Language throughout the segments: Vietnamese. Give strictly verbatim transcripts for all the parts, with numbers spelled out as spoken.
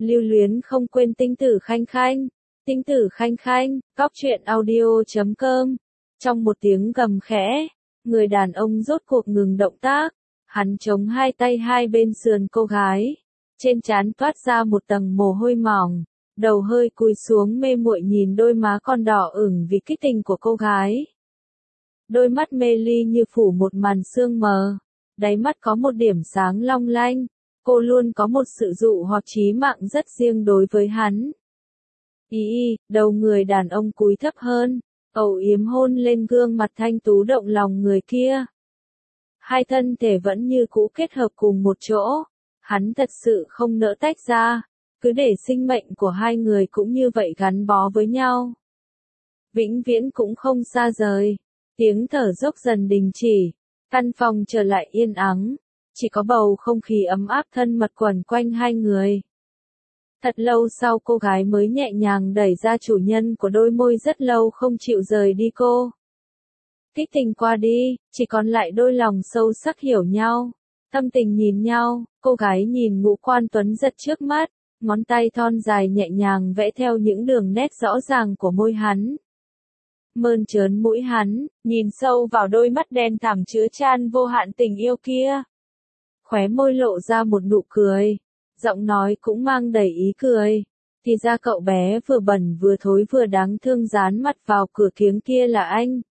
Lưu luyến không quên tinh tử khanh khanh. Tinh tử khanh khanh, cóc truyện audio chấm com. Trong một tiếng gầm khẽ, người đàn ông rốt cuộc ngừng động tác. Hắn chống hai tay hai bên sườn cô gái. Trên trán toát ra một tầng mồ hôi mỏng. Đầu hơi cúi xuống mê muội nhìn đôi má con đỏ ửng vì kích tình của cô gái. Đôi mắt mê ly như phủ một màn sương mờ. Đáy mắt có một điểm sáng long lanh. Cô luôn có một sự dụ hoặc chí mạng rất riêng đối với hắn. Ý y, đầu người đàn ông cúi thấp hơn, âu yếm hôn lên gương mặt thanh tú động lòng người kia. Hai thân thể vẫn như cũ kết hợp cùng một chỗ. Hắn thật sự không nỡ tách ra, cứ để sinh mệnh của hai người cũng như vậy gắn bó với nhau. Vĩnh viễn cũng không xa rời. Tiếng thở dốc dần đình chỉ, căn phòng trở lại yên ắng, chỉ có bầu không khí ấm áp thân mật quẩn quanh hai người. Thật lâu sau cô gái mới nhẹ nhàng đẩy ra chủ nhân của đôi môi rất lâu không chịu rời đi cô. Kích tình qua đi, chỉ còn lại đôi lòng sâu sắc hiểu nhau, tâm tình nhìn nhau, cô gái nhìn ngũ quan tuấn giật trước mắt, ngón tay thon dài nhẹ nhàng vẽ theo những đường nét rõ ràng của môi hắn. Mơn trớn mũi hắn, nhìn sâu vào đôi mắt đen thẳm chứa chan vô hạn tình yêu kia. Khóe môi lộ ra một nụ cười, giọng nói cũng mang đầy ý cười. Thì ra cậu bé vừa bẩn vừa thối vừa đáng thương dán mặt vào cửa kiếng kia là anh.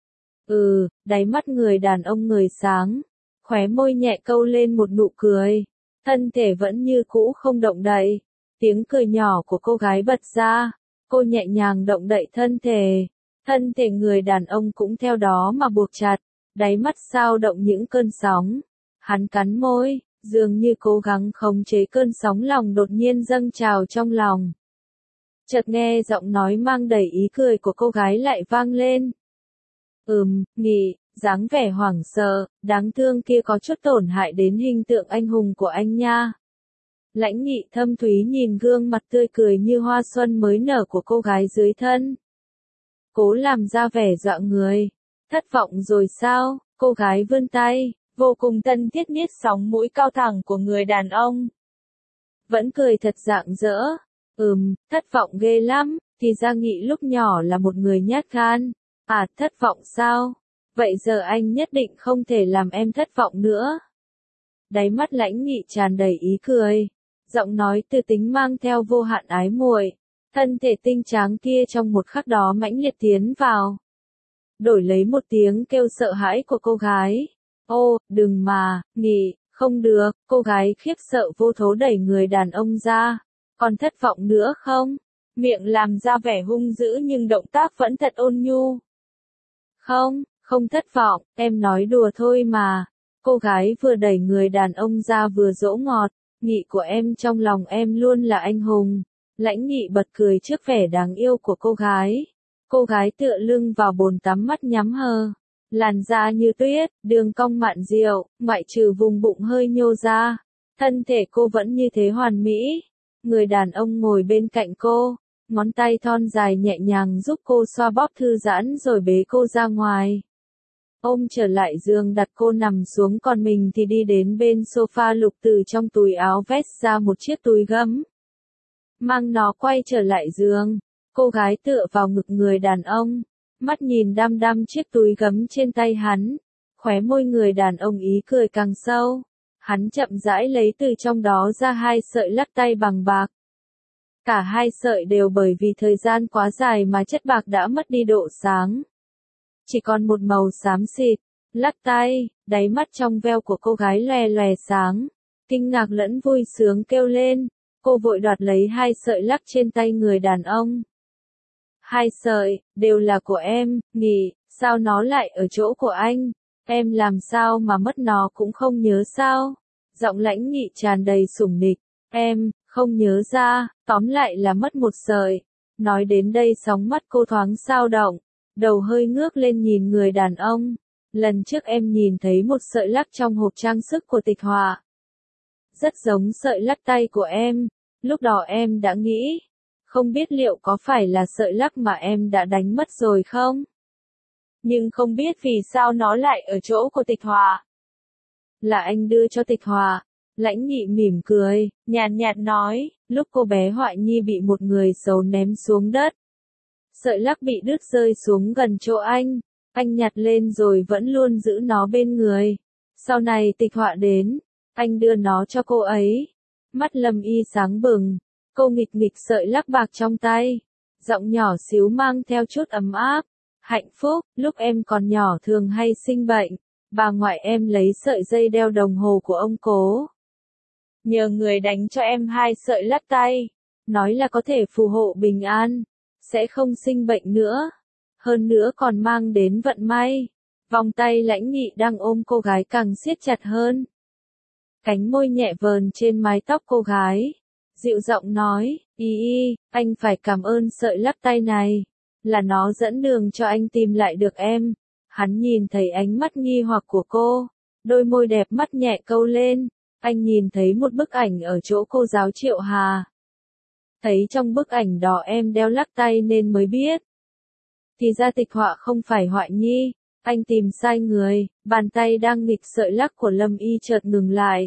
Ừ, đáy mắt người đàn ông người sáng, khóe môi nhẹ câu lên một nụ cười, thân thể vẫn như cũ không động đậy. Tiếng cười nhỏ của cô gái bật ra, cô nhẹ nhàng động đậy thân thể, thân thể người đàn ông cũng theo đó mà buộc chặt, đáy mắt sao động những cơn sóng. Hắn cắn môi, dường như cố gắng khống chế cơn sóng lòng đột nhiên dâng trào trong lòng. Chợt nghe giọng nói mang đầy ý cười của cô gái lại vang lên. Ừm, Nghị, dáng vẻ hoảng sợ, đáng thương kia có chút tổn hại đến hình tượng anh hùng của anh nha. Lãnh Nghị thâm thúy nhìn gương mặt tươi cười như hoa xuân mới nở của cô gái dưới thân. Cố làm ra vẻ dọa người. Thất vọng rồi sao? Cô gái vươn tay, vô cùng thân thiết niết sóng mũi cao thẳng của người đàn ông. Vẫn cười thật rạng rỡ. Ừm, thất vọng ghê lắm, thì ra Nghị lúc nhỏ là một người nhát gan. À, thất vọng sao? Vậy giờ anh nhất định không thể làm em thất vọng nữa. Đáy mắt Lãnh Nghị tràn đầy ý cười. Giọng nói từ tính mang theo vô hạn ái muội. Thân thể tinh tráng kia trong một khắc đó mãnh liệt tiến vào. Đổi lấy một tiếng kêu sợ hãi của cô gái. Ô, đừng mà, Nghị, không được, cô gái khiếp sợ vô thố đẩy người đàn ông ra. Còn thất vọng nữa không? Miệng làm ra vẻ hung dữ nhưng động tác vẫn thật ôn nhu. Không, không thất vọng, em nói đùa thôi mà. Cô gái vừa đẩy người đàn ông ra vừa dỗ ngọt. Nghị của em trong lòng em luôn là anh hùng. Lãnh Nghị bật cười trước vẻ đáng yêu của cô gái. Cô gái tựa lưng vào bồn tắm mắt nhắm hờ. Làn da như tuyết, đường cong mặn dịu, ngoại trừ vùng bụng hơi nhô ra. Thân thể cô vẫn như thế hoàn mỹ. Người đàn ông ngồi bên cạnh cô, ngón tay thon dài nhẹ nhàng giúp cô xoa bóp thư giãn rồi bế cô ra ngoài. Ôm trở lại giường đặt cô nằm xuống còn mình thì đi đến bên sofa lục từ trong túi áo vest ra một chiếc túi gấm. Mang nó quay trở lại giường, cô gái tựa vào ngực người đàn ông, mắt nhìn đăm đăm chiếc túi gấm trên tay hắn, khóe môi người đàn ông ý cười càng sâu. Hắn chậm rãi lấy từ trong đó ra hai sợi lắc tay bằng bạc. Cả hai sợi đều bởi vì thời gian quá dài mà chất bạc đã mất đi độ sáng. Chỉ còn một màu xám xịt, lắc tay, đáy mắt trong veo của cô gái lòe lòe sáng. Kinh ngạc lẫn vui sướng kêu lên, cô vội đoạt lấy hai sợi lắc trên tay người đàn ông. Hai sợi, đều là của em, Nghị, sao nó lại ở chỗ của anh? Em làm sao mà mất nó cũng không nhớ sao? Giọng Lãnh Nghị tràn đầy sủng nịch, em, không nhớ ra, tóm lại là mất một sợi. Nói đến đây sóng mắt cô thoáng dao động, đầu hơi ngước lên nhìn người đàn ông. Lần trước em nhìn thấy một sợi lắc trong hộp trang sức của Tịch Họa. Rất giống sợi lắc tay của em, lúc đó em đã nghĩ, không biết liệu có phải là sợi lắc mà em đã đánh mất rồi không? Nhưng không biết vì sao nó lại ở chỗ của Tịch Họa. Là anh đưa cho Tịch Họa. Lãnh Nghị mỉm cười, nhàn nhạt nói, lúc cô bé Hoại Nhi bị một người xấu ném xuống đất. Sợi lắc bị đứt rơi xuống gần chỗ anh, anh nhặt lên rồi vẫn luôn giữ nó bên người. Sau này Tịch Họa đến, anh đưa nó cho cô ấy. Mắt Lâm Y sáng bừng, cô nghịch nghịch sợi lắc bạc trong tay, giọng nhỏ xíu mang theo chút ấm áp. Hạnh phúc, lúc em còn nhỏ thường hay sinh bệnh, bà ngoại em lấy sợi dây đeo đồng hồ của ông cố. Nhờ người đánh cho em hai sợi lắc tay, nói là có thể phù hộ bình an, sẽ không sinh bệnh nữa. Hơn nữa còn mang đến vận may. Vòng tay Lãnh Nghị đang ôm cô gái càng siết chặt hơn. Cánh môi nhẹ vờn trên mái tóc cô gái. Dịu giọng nói, y y, anh phải cảm ơn sợi lắc tay này. Là nó dẫn đường cho anh tìm lại được em. Hắn nhìn thấy ánh mắt nghi hoặc của cô. Đôi môi đẹp mắt nhẹ câu lên. Anh nhìn thấy một bức ảnh ở chỗ cô giáo Triệu Hà. Thấy trong bức ảnh đó em đeo lắc tay nên mới biết. Thì ra Tịch Họa không phải Hoại Nhi. Anh tìm sai người, bàn tay đang nghịch sợi lắc của Lâm Y chợt ngừng lại.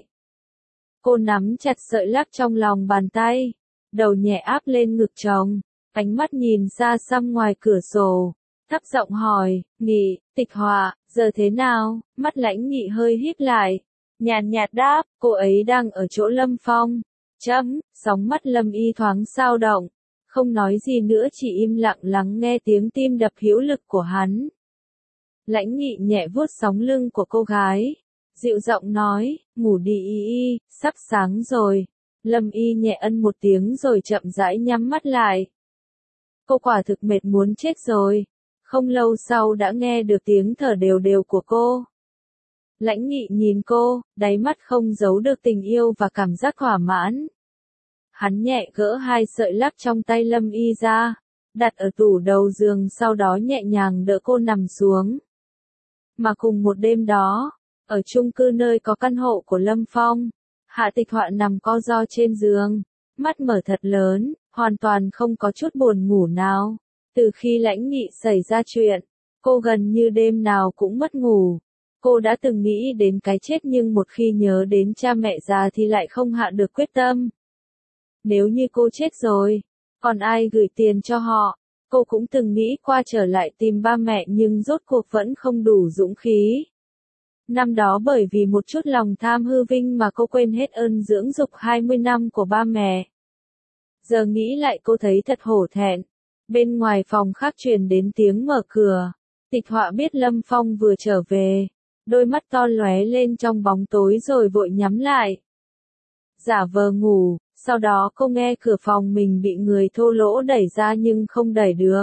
Cô nắm chặt sợi lắc trong lòng bàn tay, đầu nhẹ áp lên ngực chồng, ánh mắt nhìn xa xăm ngoài cửa sổ, thấp giọng hỏi, Nghị, Tịch Họa, giờ thế nào? Mắt Lãnh Nghị hơi híp lại, nhàn nhạt đáp, cô ấy đang ở chỗ Lâm Phong. Chấm, sóng mắt Lâm Y thoáng dao động, không nói gì nữa chỉ im lặng lắng nghe tiếng tim đập hữu lực của hắn. Lãnh Nghị nhẹ vuốt sóng lưng của cô gái, dịu giọng nói, ngủ đi y y, sắp sáng rồi. Lâm Y nhẹ ân một tiếng rồi chậm rãi nhắm mắt lại. Cô quả thực mệt muốn chết rồi. Không lâu sau đã nghe được tiếng thở đều đều của cô. Lãnh Nghị nhìn cô, đáy mắt không giấu được tình yêu và cảm giác thỏa mãn. Hắn nhẹ gỡ hai sợi lắc trong tay Lâm Y ra, đặt ở tủ đầu giường, sau đó nhẹ nhàng đỡ cô nằm xuống. Mà cùng một đêm đó, ở chung cư nơi có căn hộ của Lâm Phong, Hạ Tịch Họa nằm co ro trên giường, mắt mở thật lớn, hoàn toàn không có chút buồn ngủ nào. Từ khi Lãnh Nghị xảy ra chuyện, cô gần như đêm nào cũng mất ngủ. Cô đã từng nghĩ đến cái chết nhưng một khi nhớ đến cha mẹ già thì lại không hạ được quyết tâm. Nếu như cô chết rồi, còn ai gửi tiền cho họ? Cô cũng từng nghĩ qua trở lại tìm ba mẹ nhưng rốt cuộc vẫn không đủ dũng khí. Năm đó bởi vì một chút lòng tham hư vinh mà cô quên hết ơn dưỡng dục hai mươi năm của ba mẹ. Giờ nghĩ lại cô thấy thật hổ thẹn. Bên ngoài phòng khác truyền đến tiếng mở cửa. Tịch Họa biết Lâm Phong vừa trở về. Đôi mắt to lóe lên trong bóng tối rồi vội nhắm lại. Giả vờ ngủ, sau đó cô nghe cửa phòng mình bị người thô lỗ đẩy ra nhưng không đẩy được.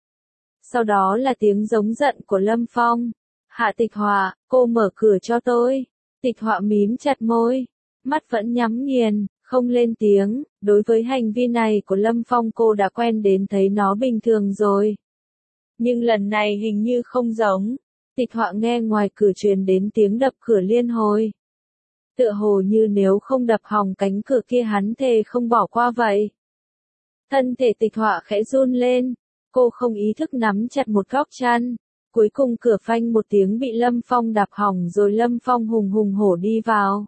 Sau đó là tiếng giống giận của Lâm Phong. Hạ Tịch Họa, cô mở cửa cho tôi. Tịch Họa mím chặt môi, mắt vẫn nhắm nghiền, không lên tiếng. Đối với hành vi này của Lâm Phong cô đã quen đến thấy nó bình thường rồi. Nhưng lần này hình như không giống. Tịch Họa nghe ngoài cửa truyền đến tiếng đập cửa liên hồi. Tựa hồ như nếu không đập hỏng cánh cửa kia hắn thề không bỏ qua vậy. Thân thể Tịch Họa khẽ run lên, cô không ý thức nắm chặt một góc chăn. Cuối cùng cửa phanh một tiếng bị Lâm Phong đạp hỏng rồi Lâm Phong hùng hùng hổ đi vào.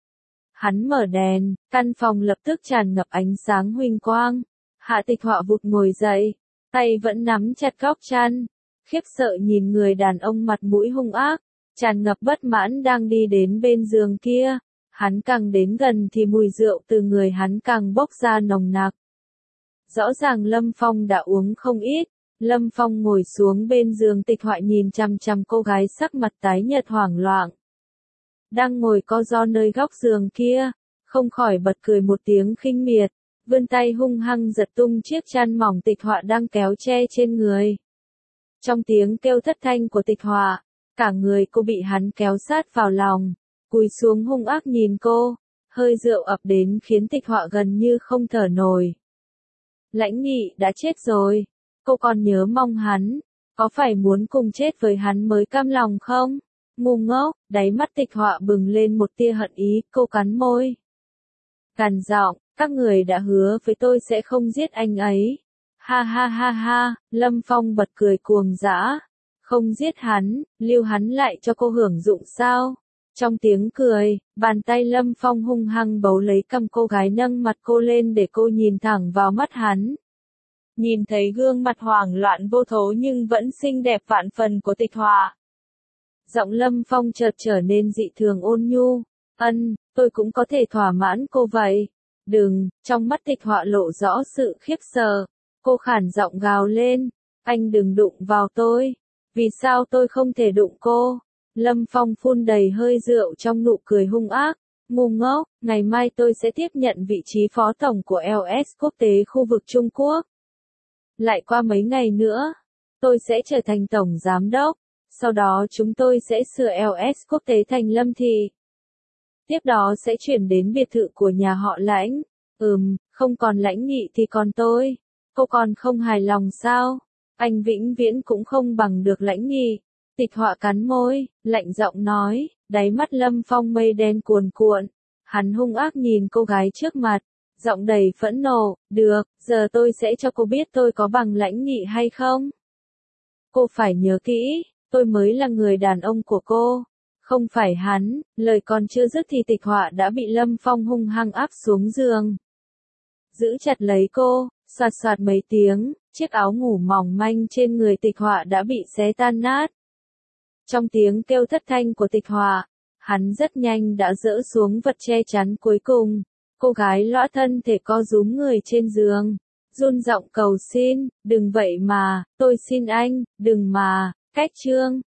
Hắn mở đèn, căn phòng lập tức tràn ngập ánh sáng huỳnh quang. Hạ Tịch Họa vụt ngồi dậy, tay vẫn nắm chặt góc chăn. Khiếp sợ nhìn người đàn ông mặt mũi hung ác, tràn ngập bất mãn đang đi đến bên giường kia. Hắn càng đến gần thì mùi rượu từ người hắn càng bốc ra nồng nặc. Rõ ràng Lâm Phong đã uống không ít. Lâm Phong ngồi xuống bên giường. Tịch Họa nhìn chằm chằm cô gái sắc mặt tái nhợt hoảng loạn. Đang ngồi co ro nơi góc giường kia, không khỏi bật cười một tiếng khinh miệt, vươn tay hung hăng giật tung chiếc chăn mỏng Tịch Họa đang kéo che trên người. Trong tiếng kêu thất thanh của Tịch Họa, cả người cô bị hắn kéo sát vào lòng, cúi xuống hung ác nhìn cô, hơi rượu ập đến khiến Tịch Họa gần như không thở nổi. Lãnh Nghị đã chết rồi, cô còn nhớ mong hắn, có phải muốn cùng chết với hắn mới cam lòng không? Ngu ngốc, đáy mắt Tịch Họa bừng lên một tia hận ý, cô cắn môi. Gằn giọng, các người đã hứa với tôi sẽ không giết anh ấy. Ha ha ha ha, Lâm Phong bật cười cuồng dã. Không giết hắn, lưu hắn lại cho cô hưởng dụng sao? Trong tiếng cười, bàn tay Lâm Phong hung hăng bấu lấy cằm cô gái, nâng mặt cô lên để cô nhìn thẳng vào mắt hắn. Nhìn thấy gương mặt hoảng loạn vô thố nhưng vẫn xinh đẹp vạn phần của Tịch Họa. Giọng Lâm Phong chợt trở nên dị thường ôn nhu. Ân, tôi cũng có thể thỏa mãn cô vậy. Đừng, trong mắt Tịch Họa lộ rõ sự khiếp sợ. Cô khản giọng gào lên. Anh đừng đụng vào tôi. Vì sao tôi không thể đụng cô? Lâm Phong phun đầy hơi rượu trong nụ cười hung ác. Ngu ngốc, ngày mai tôi sẽ tiếp nhận vị trí phó tổng của lờ ét quốc tế khu vực Trung Quốc. Lại qua mấy ngày nữa, tôi sẽ trở thành tổng giám đốc. Sau đó chúng tôi sẽ sửa lờ ét quốc tế thành Lâm Thị. Tiếp đó sẽ chuyển đến biệt thự của nhà họ Lãnh. Ừm, không còn Lãnh Nghị thì còn tôi. Cô còn không hài lòng sao? Anh vĩnh viễn cũng không bằng được Lãnh Nghị. Tịch Họa cắn môi, lạnh giọng nói, đáy mắt Lâm Phong mây đen cuồn cuộn. Hắn hung ác nhìn cô gái trước mặt, giọng đầy phẫn nộ, được, giờ tôi sẽ cho cô biết tôi có bằng Lãnh Nghị hay không. Cô phải nhớ kỹ, tôi mới là người đàn ông của cô, không phải hắn. Lời còn chưa dứt thì Tịch Họa đã bị Lâm Phong hung hăng áp xuống giường. Giữ chặt lấy cô, soạt soạt mấy tiếng, chiếc áo ngủ mỏng manh trên người Tịch Họa đã bị xé tan nát. Trong tiếng kêu thất thanh của Tịch Họa, hắn rất nhanh đã dỡ xuống vật che chắn cuối cùng. Cô gái lõa thân thể co rúm người trên giường, run giọng cầu xin, đừng vậy mà, tôi xin anh, đừng mà. Cách chương